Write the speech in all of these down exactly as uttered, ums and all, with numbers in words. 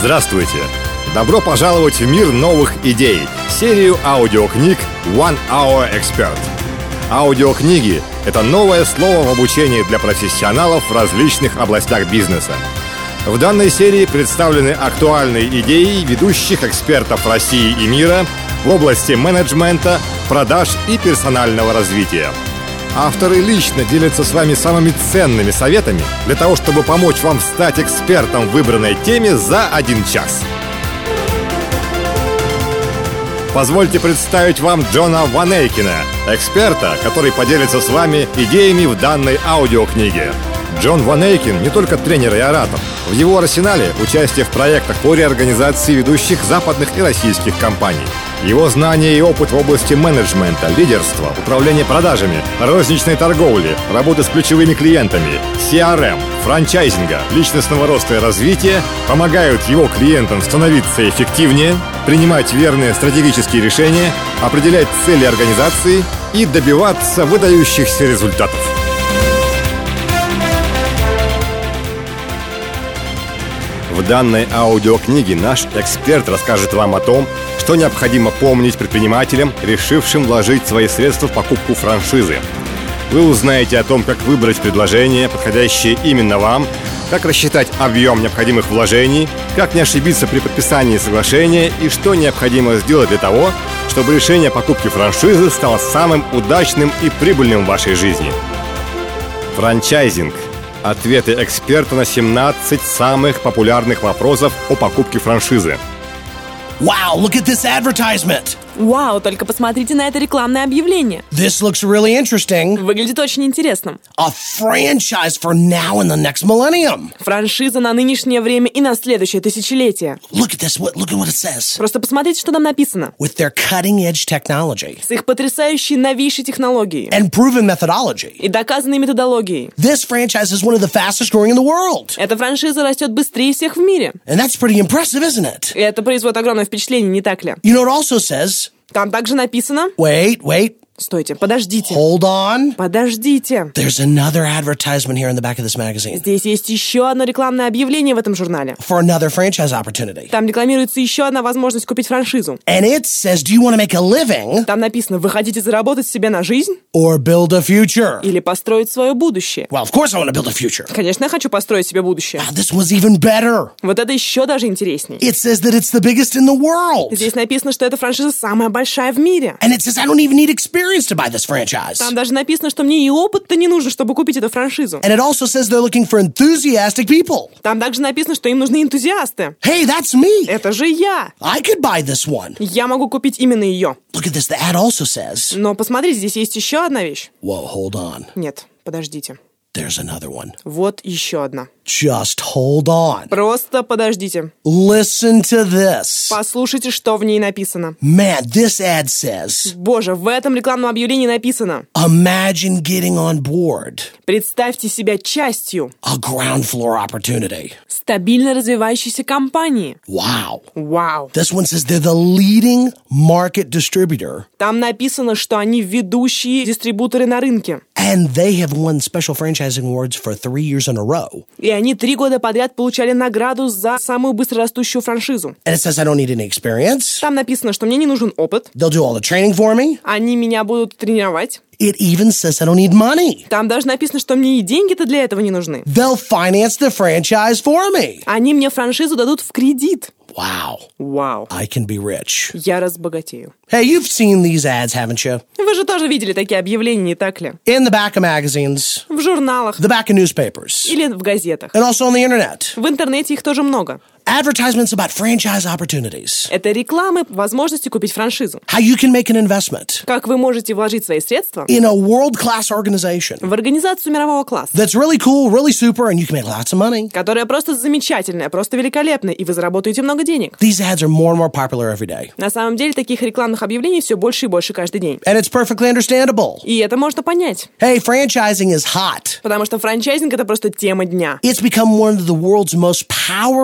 Здравствуйте! Добро пожаловать в мир новых идей, серию аудиокниг One Hour Expert. Аудиокниги — это новое слово в обучении для профессионалов в различных областях бизнеса. В данной серии представлены актуальные идеи ведущих экспертов России и мира в области менеджмента, продаж и персонального развития. Авторы лично делятся с вами самыми ценными советами для того, чтобы помочь вам стать экспертом в выбранной теме за один час. Позвольте представить вам Джона Ванейкина, эксперта, который поделится с вами идеями в данной аудиокниге. Джон Ванейкин не только тренер и оратор. В его арсенале участие в проектах по реорганизации ведущих западных и российских компаний. Его знания и опыт в области менеджмента, лидерства, управления продажами, розничной торговли, работы с ключевыми клиентами, си ар эм, франчайзинга, личностного роста и развития помогают его клиентам становиться эффективнее, принимать верные стратегические решения, определять цели организации и добиваться выдающихся результатов. В данной аудиокниге наш эксперт расскажет вам о том, что необходимо помнить предпринимателям, решившим вложить свои средства в покупку франшизы. Вы узнаете о том, как выбрать предложение, подходящее именно вам, как рассчитать объем необходимых вложений, как не ошибиться при подписании соглашения и что необходимо сделать для того, чтобы решение о покупке франшизы стало самым удачным и прибыльным в вашей жизни. Франчайзинг. Ответы эксперта на семнадцать самых популярных вопросов о покупке франшизы. Wow, look at this advertisement. Вау, только посмотрите на это рекламное объявление. This looks really interesting. Выглядит очень интересным. A franchise for now and the next millennium. Франшиза на нынешнее время и на следующее тысячелетие. Look at this. What, look at what it says. Просто посмотрите, что там написано. With their cutting-edge technology С их потрясающей новейшей технологией and proven methodology, и доказанной методологией. this franchise is one of the fastest growing in the world. Эта франшиза растет быстрее всех в мире. And that's pretty impressive, isn't it? И это производит огромное впечатление, не так ли? You know, it also says, Там также написано... wait, wait, Стойте, подождите. hold on. Подождите. There's another advertisement here in the back of this magazine Здесь есть еще одно рекламное объявление в этом журнале. for another franchise opportunity. Там рекламируется еще одна возможность купить франшизу. And it says, do you want to make a living Там написано, вы хотите заработать себе на жизнь or build a future? или построить свое будущее? Well, of course I want to build a future. Конечно, я хочу построить себе будущее. Wow, this was even better. Вот это еще даже интересней. It says that it's the biggest in the world. Здесь написано, что эта франшиза самая большая в мире. And it says I don't even need experience to buy this franchise. Там даже написано, что мне и опыт-то не нужен, чтобы купить эту франшизу. And it also says they're looking for enthusiastic people. Там также написано, что им нужны энтузиасты. Hey, that's me. Это же я. I could buy this one. Я могу купить именно ее. Look at this. The ad also says, Но посмотрите, здесь есть еще одна вещь. whoa, hold on. Нет, подождите. There's another one. Вот еще одна. Just hold on. Просто подождите. Listen to this. Послушайте, что в ней написано. Man, this ad says, Боже, в этом рекламном объявлении написано: imagine getting on board представьте себя частью a ground floor opportunity. стабильно развивающейся компании. Wow. Вау. This one says they're the leading market distributor, Там написано, что они ведущие дистрибуторы на рынке. and they have won special franchising awards for three years in a row. И они три года подряд получали награду за самую быстрорастущую франшизу. And it says I don't need any experience. Там написано, что мне не нужен опыт. They'll do all the training for me. Они меня будут тренировать. It even says I don't need money. Там даже написано, что мне и деньги-то для этого не нужны. They'll finance the franchise for me. Они мне франшизу дадут в кредит. Wow. Вау. I can be rich. Я разбогатею. Hey, you've seen these ads, haven't you? Вы же тоже видели такие объявления, не так ли? In the back of magazines, В журналах the back of newspapers, или в газетах. and also on the internet. В интернете их тоже много. Advertisements about franchise opportunities. Это рекламы возможности купить франшизу. How you can make an investment Как вы можете вложить свои средства in a world-class organization в организацию мирового класса, that's really cool, really super, and you can make lots of money. которая просто замечательная, просто великолепная, и вы заработаете много денег. These ads are more and more popular every day. На самом деле, таких рекламных объявлений все больше и больше каждый день. And it's perfectly understandable. И это можно понять. Hey, franchising is hot. Потому что франчайзинг — это просто тема дня. It's become one of the world's most powerful tools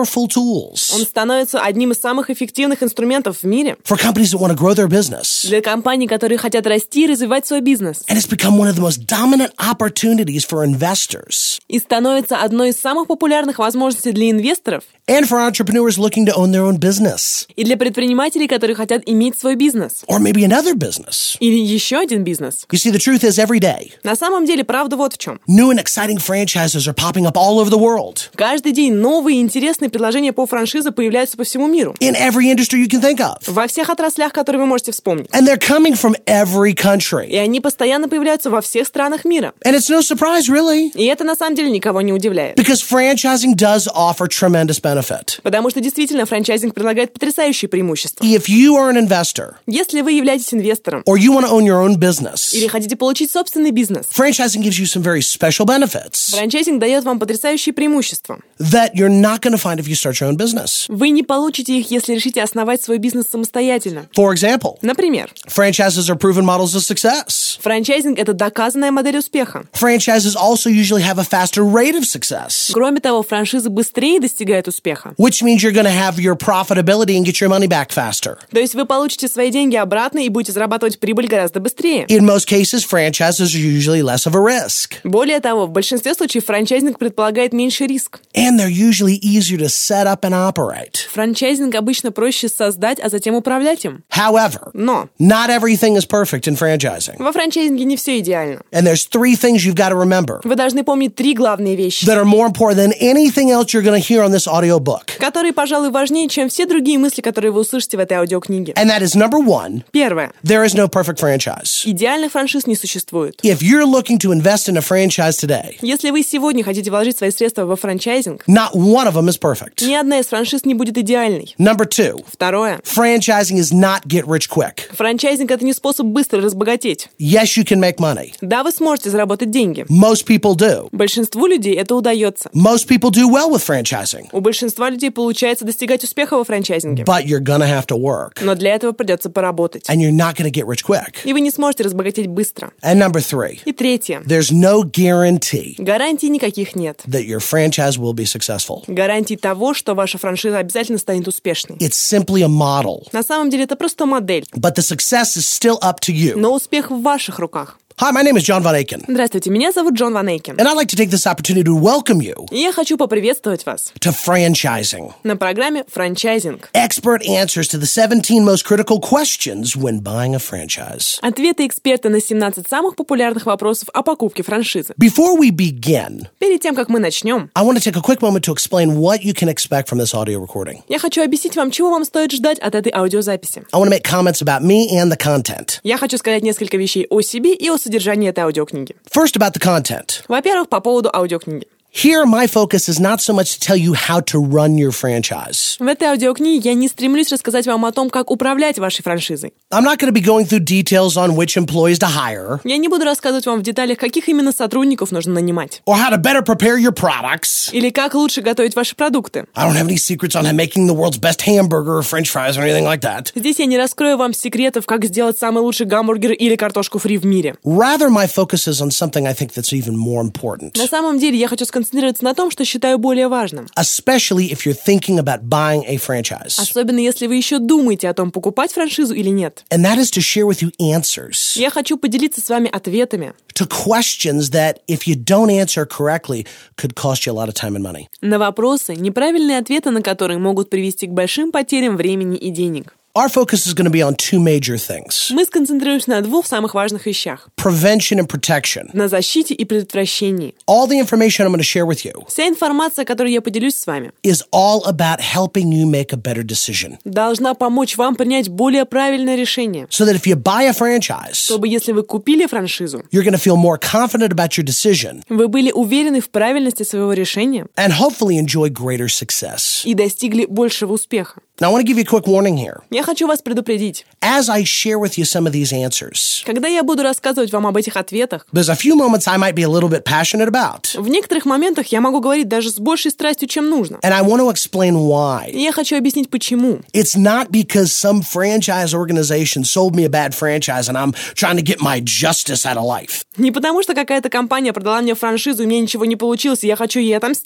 tools Он становится одним из самых эффективных инструментов в мире for companies that want to grow their business. для компаний, которые хотят расти и развивать свой бизнес. And it's become one of the most dominant opportunities for investors И становится одной из самых популярных возможностей для инвесторов and for entrepreneurs looking to own their own business и для предпринимателей, которые хотят иметь свой бизнес. or maybe another business. Или еще один бизнес. You see, the truth is every day, На самом деле, правда вот в чем. new and exciting franchises are popping up all over the world Каждый день новые интересные предложения по франшизе появляются по всему миру. in every industry you can think of. Во всех отраслях, которые вы можете вспомнить. And they're coming from every И country. они постоянно появляются во всех странах мира. And it's no surprise, really, И это на самом деле никого не удивляет. because franchising does offer tremendous benefit. Потому что действительно франчайзинг предлагает потрясающие преимущества. If you are an investor Если вы являетесь инвестором or you want to own your own business, или хотите получить собственный бизнес, franchising gives you some very special benefits франчайзинг дает вам потрясающие преимущества. that you're not going to find if you start your own business. Вы не получите их, если решите основать свой бизнес самостоятельно. For example, Например, franchises are proven models of success. франчайзинг – это доказанная модель успеха. Franchises also usually have a faster rate of success, Кроме того, франшизы быстрее достигают успеха. which means you're going to have your profitability and get your money back faster. То есть вы получите свои деньги обратно и будете зарабатывать прибыль гораздо быстрее. In most cases, franchises are usually less of a risk, Более того, в большинстве случаев франчайзинг предполагает меньший риск. and they're usually easier to set up and operate. Франчайзинг обычно проще создать, а затем управлять им. However, Но not everything is perfect in franchising. во франчайзинге не все идеально. And there's three things you've got to remember Вы должны помнить три главные вещи, that are more important than anything else you're going to hear on this audiobook. которые, пожалуй, важнее, чем все другие мысли, которые вы услышите в этой аудиокниге. And that is number one, Первое. there is no perfect franchise. Идеальных франшиз не существует. If you're looking to invest in a franchise today, Если вы сегодня хотите вложить свои средства во франчайзинг, not one of them is perfect. ни одна из франшиз не будет идеальной. Number two, Второе. franchising is not get rich quick. Франчайзинг – это не способ быстро разбогатеть. Yes, you can make money. Да, вы сможете заработать деньги. Most people do. Большинству людей это удается. Most people do well with franchising, У большинства людей получается достигать успеха во франчайзинге. but you're going to have to work. Но для этого придется поработать. And you're not going to get rich quick. И вы не сможете разбогатеть быстро. And number three, И третье. there's no guarantee Гарантий никаких нет. that your franchise will be successful. Гарантий того, что ваша франшиза обязательно станет успешной. It's simply a model, На самом деле это просто модель. but the success is still up to you. Но успех в ваших руках. Hi, my name is John Von Aiken, Здравствуйте, меня зовут Джон Ван Эйкен. and I'd like to take this opportunity to welcome you И я хочу поприветствовать вас to franchising. на программе «Франчайзинг». Expert answers to the seventeen most critical questions when buying a franchise. Ответы эксперта на семнадцать самых популярных вопросов о покупке франшизы. Before we begin, Перед тем, как мы начнем, I want to take a quick moment to explain what you can expect from this audio recording. я хочу объяснить вам, чего вам стоит ждать от этой аудиозаписи. I want to make comments about me and the content. Я хочу сказать несколько вещей о себе и о содержании этой аудиокниги. First, about the content. Во-первых, по поводу аудиокниги. Here, my focus is not so much to tell you how to run your franchise. В этой аудиокниге я не стремлюсь рассказать вам о том, как управлять вашей франшизой. I'm not going to be going through details on which employees to hire, Я не буду рассказывать вам в деталях, каких именно сотрудников нужно нанимать. or how to better prepare your products. Или как лучше готовить ваши продукты. I don't have any secrets on making the world's best hamburger or french fries or anything like that. Здесь я не раскрою вам секретов, как сделать самый лучший гамбургер или картошку фри в мире. Rather, my focus is on something I think that's even more important, На самом деле, я хочу сконцентрироваться на том, что считаю более важным. especially if you're thinking about buying a franchise. Особенно, если вы еще думаете о том, покупать франшизу или нет. And that is to share with you answers Я хочу поделиться с вами ответами to questions that, if you don't answer correctly, could cost you a lot of time and money. на вопросы, неправильные ответы на которые могут привести к большим потерям времени и денег. Our focus is going to be on two major things: Мы сконцентрируемся на двух самых важных вещах. prevention and protection. На защите и предотвращении. All the information I'm going to share with you Вся информация, которой я поделюсь с вами, is all about helping you make a better decision. должна помочь вам принять более правильное решение. So that if you buy a franchise, Чтобы, если вы купили франшизу, you're going to feel more confident about your decision вы были уверены в правильности своего решения and hopefully enjoy greater success. и достигли большего успеха. Now, I want to give you a quick warning here. Я хочу вас предупредить. As I share with you some of these answers, Когда я буду рассказывать вам об этих ответах, there's a few moments I might be a little bit passionate about, в некоторых моментах я могу говорить даже с большей страстью, чем нужно. and I want to explain И why. я хочу объяснить, почему. It's not because some franchise organization sold me a bad franchise and I'm trying to get my justice out of life. Не потому, что какая-то компания продала мне франшизу, и мне ничего не получилось, и я хочу ей отомстить.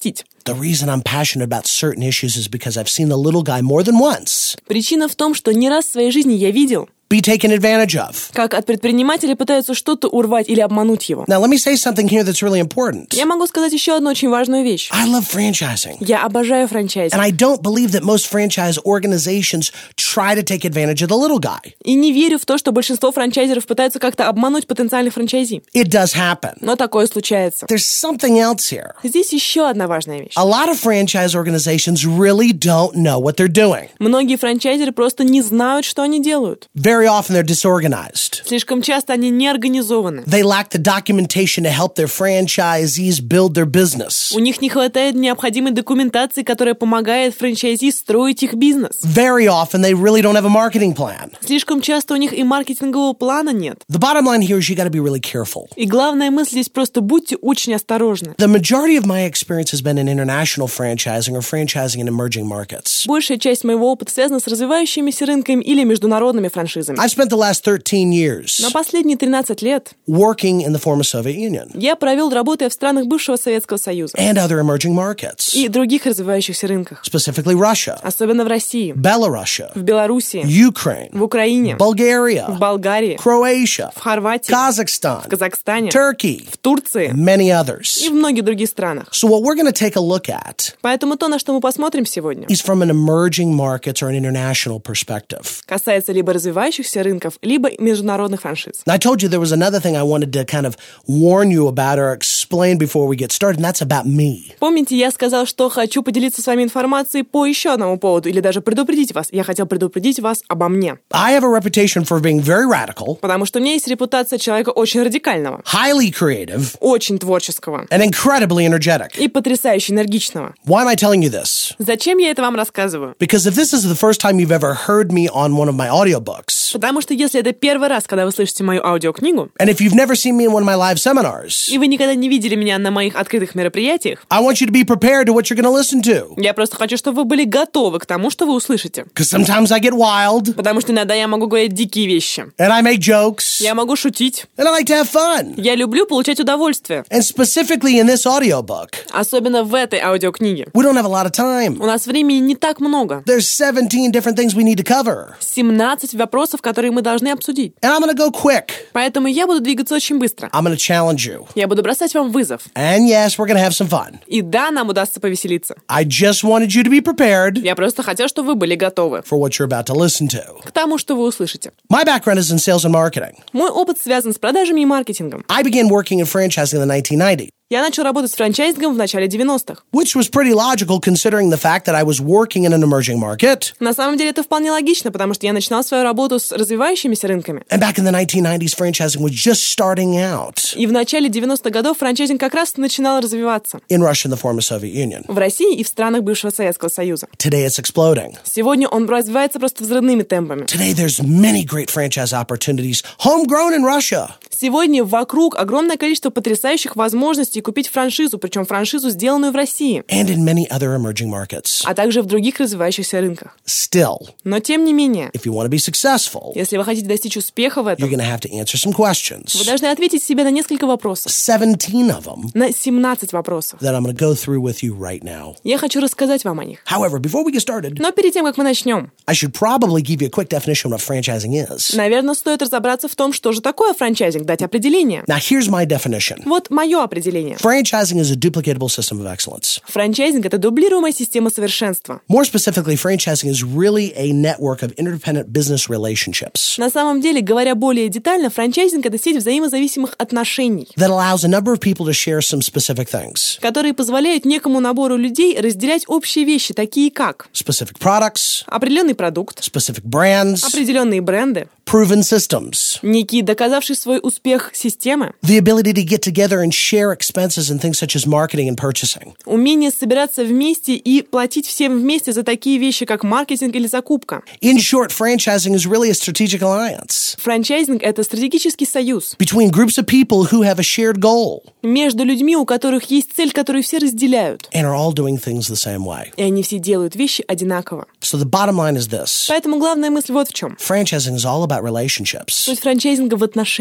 The reason I'm passionate about certain issues is because I've seen the little guy more than once Причина в том, что не раз в своей жизни я видел, be taken advantage of. как от предпринимателей пытаются что-то урвать или обмануть его. Now, let me say something here that's really important. Я могу сказать еще одну очень важную вещь. I love franchising. Я обожаю франчайзинг. And I don't believe that most franchise organizations try to take advantage of the little guy. И не верю в то, что большинство франчайзеров пытаются как-то обмануть потенциальных франчайзи. It does happen. Но такое случается. There's something else here. Здесь еще одна важная вещь. A lot of franchise organizations really don't know what they're doing. Многие франчайзеры просто не знают, что они делают. Very often they're disorganized. Слишком часто они не организованы. They lack the documentation to help their franchisees build their business. У них не хватает необходимой документации, которая помогает франчайзи строить их бизнес. Very often they really don't have a marketing plan. Слишком часто у них и маркетингового плана нет. The bottom line here is you got to be really careful. И главная мысль здесь просто будьте очень осторожны. The majority of my experience has been in international franchising or franchising in emerging markets. Большая часть моего опыта связана с развивающимися рынками или международными франшизами. I've spent the last thirteen years На последние тринадцать лет working in the former Soviet Union я провел, работая в странах бывшего Советского Союза and other emerging markets, и других развивающихся рынках, specifically Russia, особенно в России, Belarus, в Белоруссии, Ukraine, в Украине, Bulgaria, в Болгарии, Croatia, в Хорватии, в Kazakhstan, Казахстане, Turkey, в Турции many others. и в многих других странах. So what we're going to take a look at Поэтому то, на что мы посмотрим сегодня, is from an emerging markets or an international perspective. касается либо развивающихся рынков, либо международных франшиз. I told you there was another thing I wanted to kind of warn you about or explain before we get started, and that's about me. Помните, я сказал, что хочу поделиться с вами информацией по еще одному поводу, или даже предупредить вас. Я хотел предупредить вас обо мне. I have a reputation for being very radical, Потому что у меня есть репутация человека очень радикального, highly creative, очень творческого and incredibly energetic. и потрясающе энергичного. Why am I telling you this? Зачем я это вам рассказываю? Because if this is the first time you've ever heard me on one of my audiobooks, Потому что если это первый раз, когда вы слышите мою аудиокнигу, and if you've never seen me in one of my live seminars, и вы никогда не видели меня на моих открытых мероприятиях, I want you to be prepared to what you're going to listen to. я просто хочу, чтобы вы были готовы к тому, что вы услышите. Because sometimes I get wild, Потому что иногда я могу говорить дикие вещи. and I make jokes, Я могу шутить. and I like to have fun. Я люблю получать удовольствие. And specifically in this audiobook, Особенно в этой аудиокниге. we don't have a lot of time. У нас времени не так много. There's seventeen different things we need to cover. семнадцать вопросов, которые мы должны обсудить. And I'm going to go quick. Поэтому я буду двигаться очень быстро. I'm going to challenge you. Я буду бросать вам вызов. And yes, we're going to have some fun. И да, нам удастся повеселиться. I just wanted you to be prepared Я просто хотел, чтобы вы были готовы for what you're about to listen to. к тому, что вы услышите. My background is in sales and marketing. Мой опыт связан с продажами и маркетингом. I began working in franchising in the nineteen nineties, Я начал работать с франчайзингом в начале девяностых. which was pretty logical considering the fact that I was working in an emerging market. На самом деле это вполне логично, потому что я начинал свою работу с развивающимися рынками. And back in the nineteen nineties, franchising was just starting out И в начале девяностых годов франчайзинг как раз начинал развиваться. in Russia and the former Soviet Union. В России и в странах бывшего Советского Союза. Today it's exploding. Сегодня он развивается просто взрывными темпами. Today there's many great franchise opportunities homegrown in Russia. Сегодня вокруг огромное количество потрясающих возможностей купить франшизу, причем франшизу, сделанную в России, and in many other emerging markets. а также в других развивающихся рынках. Still, Но тем не менее, if you want to be successful, если вы хотите достичь успеха в you're этом, going to have to answer some questions. вы должны ответить себе на несколько вопросов. seventeen of them На семнадцать вопросов. that I'm going to go through with you right now. Я хочу рассказать вам о них. However, before we get started, Но перед тем, как мы начнем, I should probably give you a quick definition of what franchising is. наверное, стоит разобраться в том, что же такое франчайзинг, дать определение. Now, here's my definition. Вот мое определение. Franchising is a duplicatable system of excellence. Франчайзинг — это дублируемая система совершенства. More specifically, franchising is really a network of interdependent business relationships На самом деле, говоря более детально, франчайзинг — это сеть взаимозависимых отношений, that allows a number of people to share some specific things. которые позволяют некому набору людей разделять общие вещи, такие как Specific products, определенный продукт, specific brands, определенные бренды, proven systems, некие доказавшие свой успех системы, the ability to get together and share expenses in things such as marketing and purchasing. умение собираться вместе и платить всем вместе за такие вещи, как маркетинг или закупка. In short, franchising is really a strategic alliance Франчайзинг — это стратегический союз between groups of people who have a shared goal между людьми, у которых есть цель, которую все разделяют, and are all doing things the same way. и они все делают вещи одинаково. So the bottom line is this. Поэтому главная мысль вот в чем. Franchising is all about relationships. Суть франчайзинга в отношениях.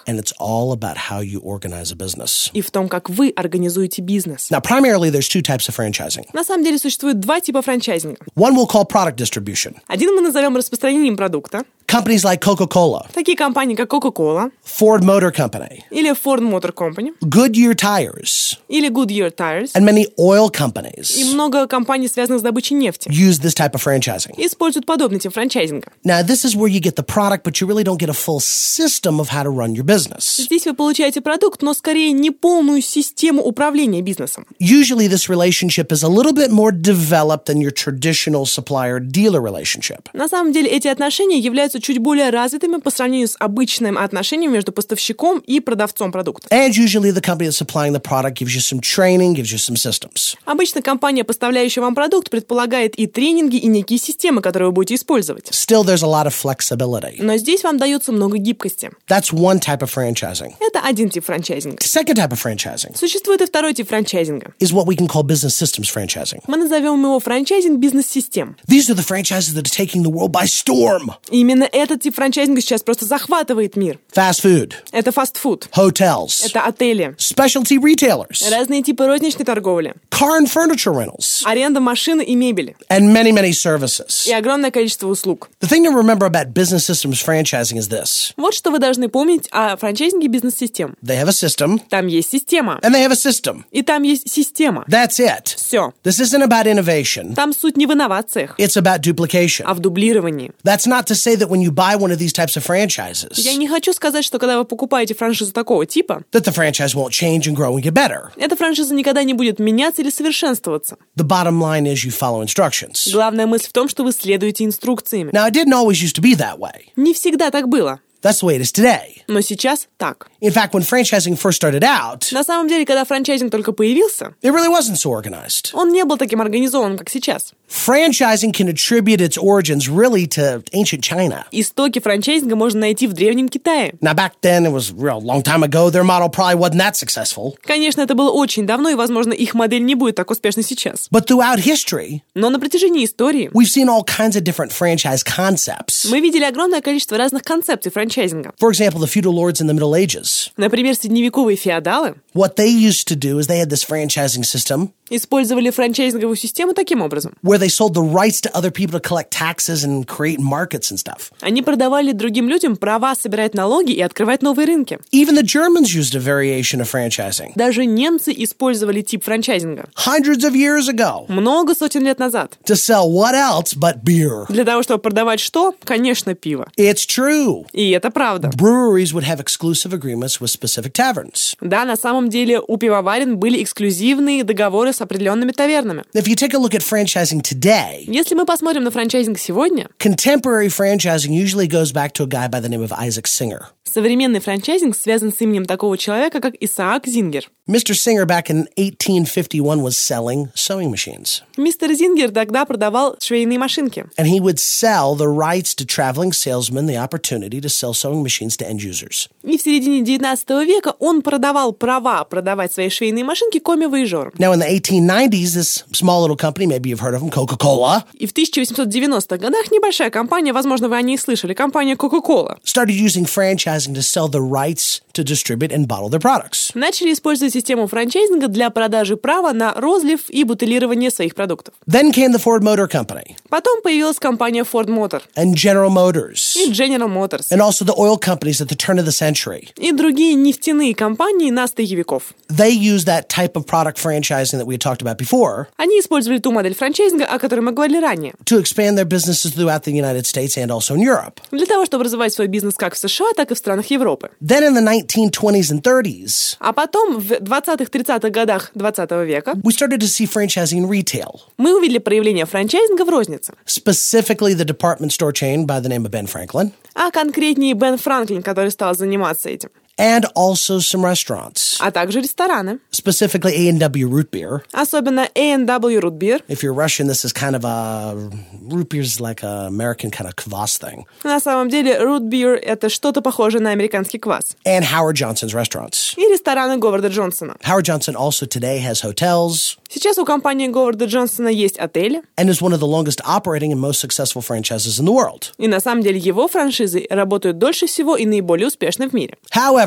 and it's all about how you organize a business. И в том, как вы организуете бизнес. Now, primarily, there's two types of franchising. На самом деле существует два типа франчайзинга. One we'll call product distribution. Один мы назовем распространением продукта. Companies like Coca-Cola, Такие компании, как Coca-Cola, Ford Motor Company, или Ford Motor Company, Goodyear Tires, или Goodyear Tires, and many oil и companies много компаний, связанных с добычей нефти, use this type of franchising. используют подобный тип франчайзинга. Now, this is where you get the product, but you really don't get a full system of how to run your business. Здесь вы получаете продукт, но скорее не полную систему управления бизнесом. Usually, this relationship is a little bit more developed than your traditional supplier-dealer relationship. На самом деле эти отношения являются чуть более развитыми по сравнению с обычным отношением между поставщиком и продавцом продукта. And usually, the company that's supplying the product gives you some training, gives you some systems. Обычно компания, поставляющая вам продукт, предполагает и тренинги, и некие системы, которые вы будете использовать. Still, there's a lot of flexibility. Но здесь вам дается много гибкости. That's one type of franchising. Это один тип франчайзинга. Second type of franchising Существует и второй тип франчайзинга. is what we can call business systems franchising. Мы назовем его франчайзинг бизнес-систем. These are the franchises that are taking the world by storm. И именно этот тип франчайзинга сейчас просто захватывает мир. Fast food, Это фастфуд, hotels, это отели, specialty retailers, разные типы розничной торговли, car and furniture rentals, аренда машины и мебели, and many, many services. и огромное количество услуг. The thing to remember about business systems franchising is this. Вот что вы должны помнить о франчайзинге бизнес-систем. They have a system, Там есть система, and they have a system. и там есть система. That's it. Все. This isn't about innovation. Там суть не в инновациях, It's about duplication. а в дублировании. That's not to say that when you buy one of these types of franchises, Я не хочу сказать, что когда вы покупаете франшизу такого типа, that the franchise won't change and grow and get better. эта франшиза никогда не будет меняться или совершенствоваться. The bottom line is you follow instructions. Главная мысль в том, что вы следуете инструкциями. Now, it didn't always used to be that way. Не всегда так было, That's the way it is today. но сейчас так. In fact, when franchising first started out, На самом деле, когда франчайзинг только появился, it really wasn't so organized. он не был таким организованным, как сейчас. Franchising can attribute its origins really to ancient China. Истоки франчайзинга можно найти в Древнем Китае. Now, back then, it was a real long time ago, their model probably wasn't that successful. Конечно, это было очень давно, и, возможно, их модель не будет так успешна сейчас. But throughout history, Но на протяжении истории we've seen all kinds of different franchise concepts. мы видели огромное количество разных концепций франчайзинга. For example, the feudal lords in the Middle Ages. Например, средневековые феодалы What they used to do is they had this franchising system использовали франчайзинговую систему таким образом. where they sold the rights to other people to collect taxes and create markets and stuff. Они продавали другим людям права собирать налоги и открывать новые рынки. Even the Germans used a variation of franchising. Даже немцы использовали тип франчайзинга Hundreds of years ago много сотен лет назад. to sell what else but beer. Для того, чтобы продавать что? Конечно, пиво. It's true. И это правда. Breweries would have exclusive agreements with specific taverns. Да, на самом деле у пивоварен были эксклюзивные договоры с определенными тавернами. If you take a look at franchising today, Если мы посмотрим на франчайзинг сегодня, contemporary franchising usually goes back to a guy by the name of Isaac Singer. современный франчайзинг связан с именем такого человека, как Исаак Зингер. Mister Singer back in eighteen fifty-one was selling sewing machines. Мистер Зингер тогда продавал швейные машинки. And he would sell the rights to traveling salesmen the opportunity to sell sewing machines to end users. И в середине девятнадцатого века он продавал права продавать свои швейные машинки коми-вояжерам. Now, in the eighteen nineties, this small little company, maybe you've heard of them, Coca-Cola, И в тысяча восемьсот девяностых годах небольшая компания, возможно, вы о ней слышали, компания Coca-Cola, started using franchising to sell the rights to distribute and bottle their products. начали использовать систему франчайзинга для продажи права на розлив и бутылирование своих продуктов. Then came the Ford Motor Company Потом появилась компания Ford Motor and General Motors и General Motors and also the oil companies at the turn of the century. и другие нефтяные компании на стыке веков. They used that type of product franchising that we had talked about before Они использовали ту модель франчайзинга, о которой мы говорили ранее, to expand their businesses throughout the United States and also in Europe. для того, чтобы развивать свой бизнес как в США, так и в странах Европы. Then in the nineteen twenties and thirties, А потом в двадцатых-тридцатых годах двадцатого века we started to see franchising in retail, мы увидели проявление франчайзинга в рознице, specifically the department store chain by the name of Ben Franklin, а конкретнее Бен Франклин, который стал заниматься этим, and also some restaurants, а также рестораны, specifically A and W Root Beer. особенно A and W Root Beer. If you're Russian, this is kind of a, root beer is like a American kind of kvass thing. На самом деле Root Beer — это что-то похожее на американский квас. And Howard Johnson's restaurants. И рестораны Говарда Джонсона. Howard Johnson also today has hotels Сейчас у компании Говарда Джонсона есть отели, and is one of the longest operating and most successful franchises in the world. и на самом деле его франшизы работают дольше всего и наиболее успешны в мире. However,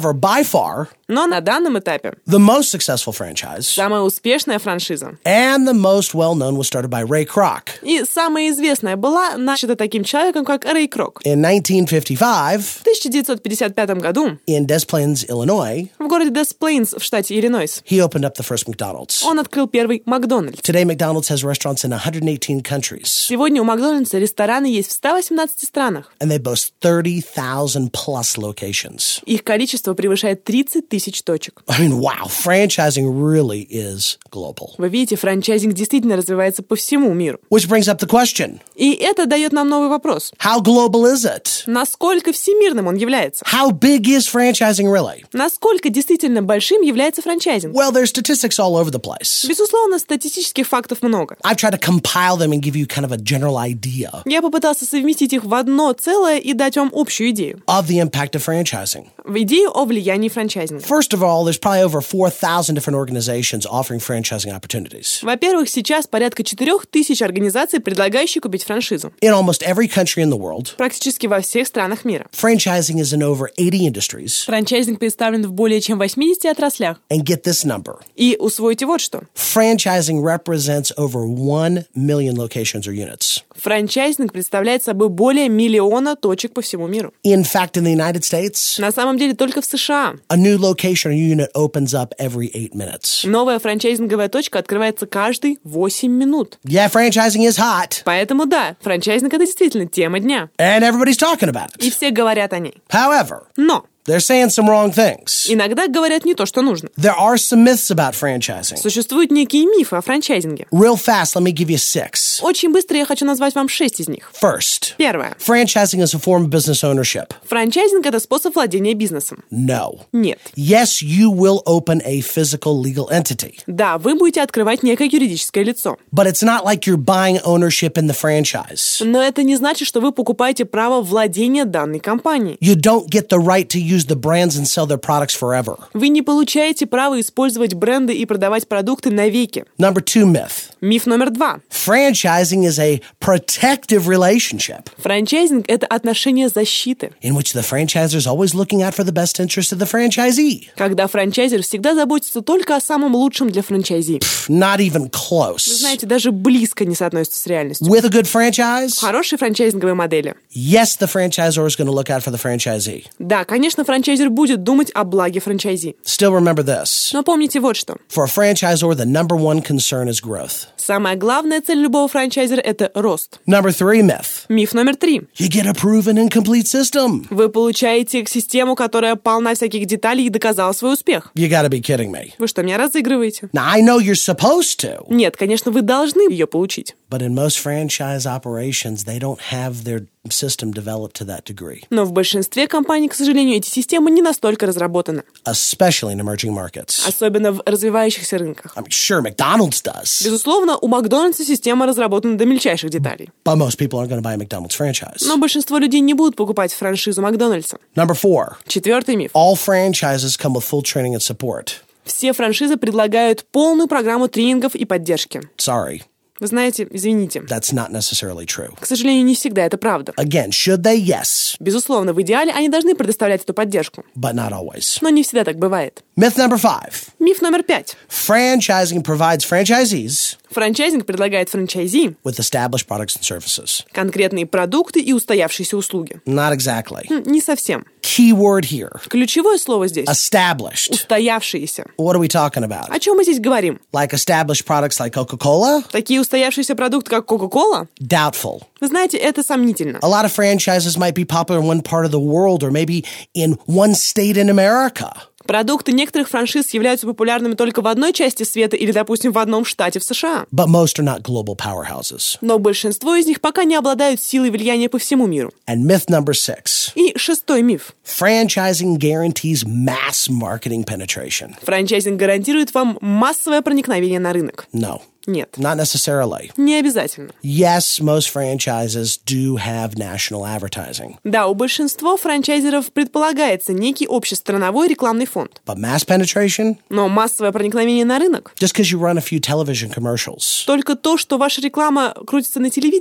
However, by far, Но на данном этапе the most successful franchise самая успешная франшиза and the most well-known was started by Ray Kroc. и самая известная была начата таким человеком, как Рэй Крок. In nineteen fifty-five, В тысяча девятьсот пятьдесят пятом году in Des Plaines, Illinois, в городе Дес Плейнс в штате Иллинойс he opened up the first McDonald's. он открыл первый Макдональдс. Today, McDonald's has restaurants in one hundred eighteen countries, Сегодня у Макдональдса рестораны есть в ста восемнадцати странах. and they boast thirty thousand plus locations. Их количество превышает тридцать тысяч точек. I mean, wow, franchising really is global. Вы видите, франчайзинг действительно развивается по всему миру. Which brings up the question, И это дает нам новый вопрос. how global is it? Насколько всемирным он является? How big is franchising really? Насколько действительно большим является франчайзинг? Well, there's statistics all over the place. Безусловно, статистических фактов много. I've tried to compile them and give you kind of a general idea Я попытался совместить их в одно целое и дать вам общую идею. of the impact of franchising. В идею о влиянии франчайзинга. First of all, there's probably over four thousand different organizations offering franchising opportunities. Во-первых, сейчас порядка четырех тысяч организаций, предлагающих купить франшизу. In almost every country in the world, Практически во всех странах мира. franchising is in over eighty industries. Франчайзинг представлен в более чем восьмидесяти отраслях. And get this number. И усвойте вот что. Franchising represents over one million locations or units. Франчайзинг представляет собой более миллиона точек по всему миру. In fact, in the United States, На самом деле только в США a new location or unit opens up every eight minutes. новая франчайзинговая точка открывается каждые восемь минут. Yeah, franchising is hot, Поэтому да, франчайзинг — это действительно тема дня. and everybody's talking about И it. все говорят о ней. However, Но they're saying some wrong things. иногда говорят не то, что нужно. There are some myths about franchising. Существуют некие мифы о франчайзинге. Real fast, let me give you six. Очень быстро я хочу назвать вам шесть из них. First, Первое. franchising is a form of business ownership. Франчайзинг — это способ владения бизнесом. No. Нет. Yes, you will open a physical legal entity, Да, вы будете открывать некое юридическое лицо. but it's not like you're buying ownership in the franchise. Но это не значит, что вы покупаете право владения данной компанией. You don't get the right to use the brands and sell their products forever. Вы не получаете право использовать бренды и продавать продукты навеки. Number two myth. Миф номер два. Franchising is a protective relationship Франчайзинг — это отношение защиты, in which the franchisor is always looking out for the best interest of the franchisee. когда франчайзер всегда заботится только о самом лучшем для франчайзи. Not even Вы close. знаете, даже близко не соотносится с реальностью. With a good franchise, Хорошие франчайзинговые модели. yes, the franchisor is going to look out for the franchisee. Да, конечно, франчайзер будет думать о благе франчайзи. Still remember this. Но помните вот что. For a franchisor, the number one concern is growth. Самая главная цель любого франчайзера — это рост. Number three myth. Миф номер три. You get a proven and complete system. Вы получаете систему, которая полна всяких деталей и доказала свой успех. You gotta be kidding me. Вы что, меня разыгрываете? Now, I know you're supposed to, Нет, конечно, вы должны ее получить. but in most franchise operations, they don't have their system developed to that degree, Но в большинстве компаний, к сожалению, эти системы не настолько разработаны. especially in emerging markets. Особенно в развивающихся рынках. I mean, sure, McDonald's does, Безусловно, у Макдональдса система разработана до мельчайших деталей. but most people aren't going to buy a McDonald's franchise. Но большинство людей не будут покупать франшизу Макдональдса. Number four, Четвертый миф. all franchises come with full training and support. Все франшизы предлагают полную программу тренингов и поддержки. Sorry, Вы знаете, извините. that's not necessarily true. К сожалению, не всегда это правда. Again, should they? Yes, Безусловно, в идеале они должны предоставлять эту поддержку. but not always. Но не всегда так бывает. Myth number five, Миф номер пять. franchising provides franchisees Франчайзинг предлагает франчайзи with established products and services. конкретные продукты и устоявшиеся услуги. Not exactly. Хм, Не совсем. Key word here, Ключевое слово здесь established. — устоявшиеся. What are we talking about? О чем мы здесь говорим? Like established products like Coca-Cola? Такие устоявшиеся продукты, как Coca-Cola? Doubtful. Вы знаете, это сомнительно. A lot of franchises might be popular in one part of the world or maybe in one state in America. Продукты некоторых франшиз являются популярными только в одной части света или, допустим, в одном штате в США. But most are not global powerhouses. Но большинство из них пока не обладают силой влияния по всему миру. And myth number six. И шестой миф. Franchising guarantees mass marketing penetration. Франчайзинг гарантирует вам массовое проникновение на рынок. No, Нет, not necessarily. не обязательно. Yes, most franchises do have national advertising. Да, у большинства франчайзеров предполагается некий общестрановой рекламный фонд. But mass penetration? Но массовое проникновение на рынок, Just because you run a few television commercials только то, что ваша реклама крутится на телевидении,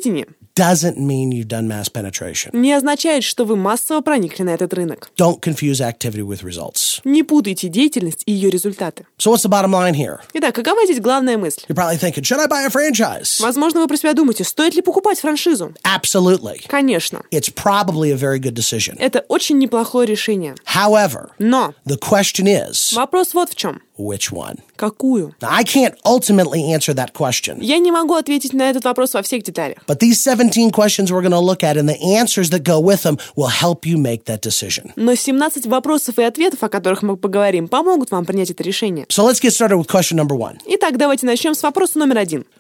doesn't mean you've done mass penetration. Не означает, что вы массово проникли на этот рынок. Don't confuse activity with results. Не путайте деятельность и ее результаты. So what's the bottom line here? Итак, какова здесь главная мысль? You're probably thinking, should I buy a franchise? Возможно, вы про себя думаете, стоит ли покупать франшизу? Absolutely. Конечно. It's probably a very good decision. Это очень неплохое решение. However, Но the question is, вопрос вот в чем. which one? Какую? Now, I can't ultimately answer that question. Я не могу ответить на этот вопрос во всех деталях. But these seventeen questions we're going to look at and the answers that go with them will help you make that decision. Но семнадцать вопросов и ответов, о которых мы поговорим, помогут вам принять это решение. So let's get started with question number one. Итак, давайте начнем с вопроса номер один.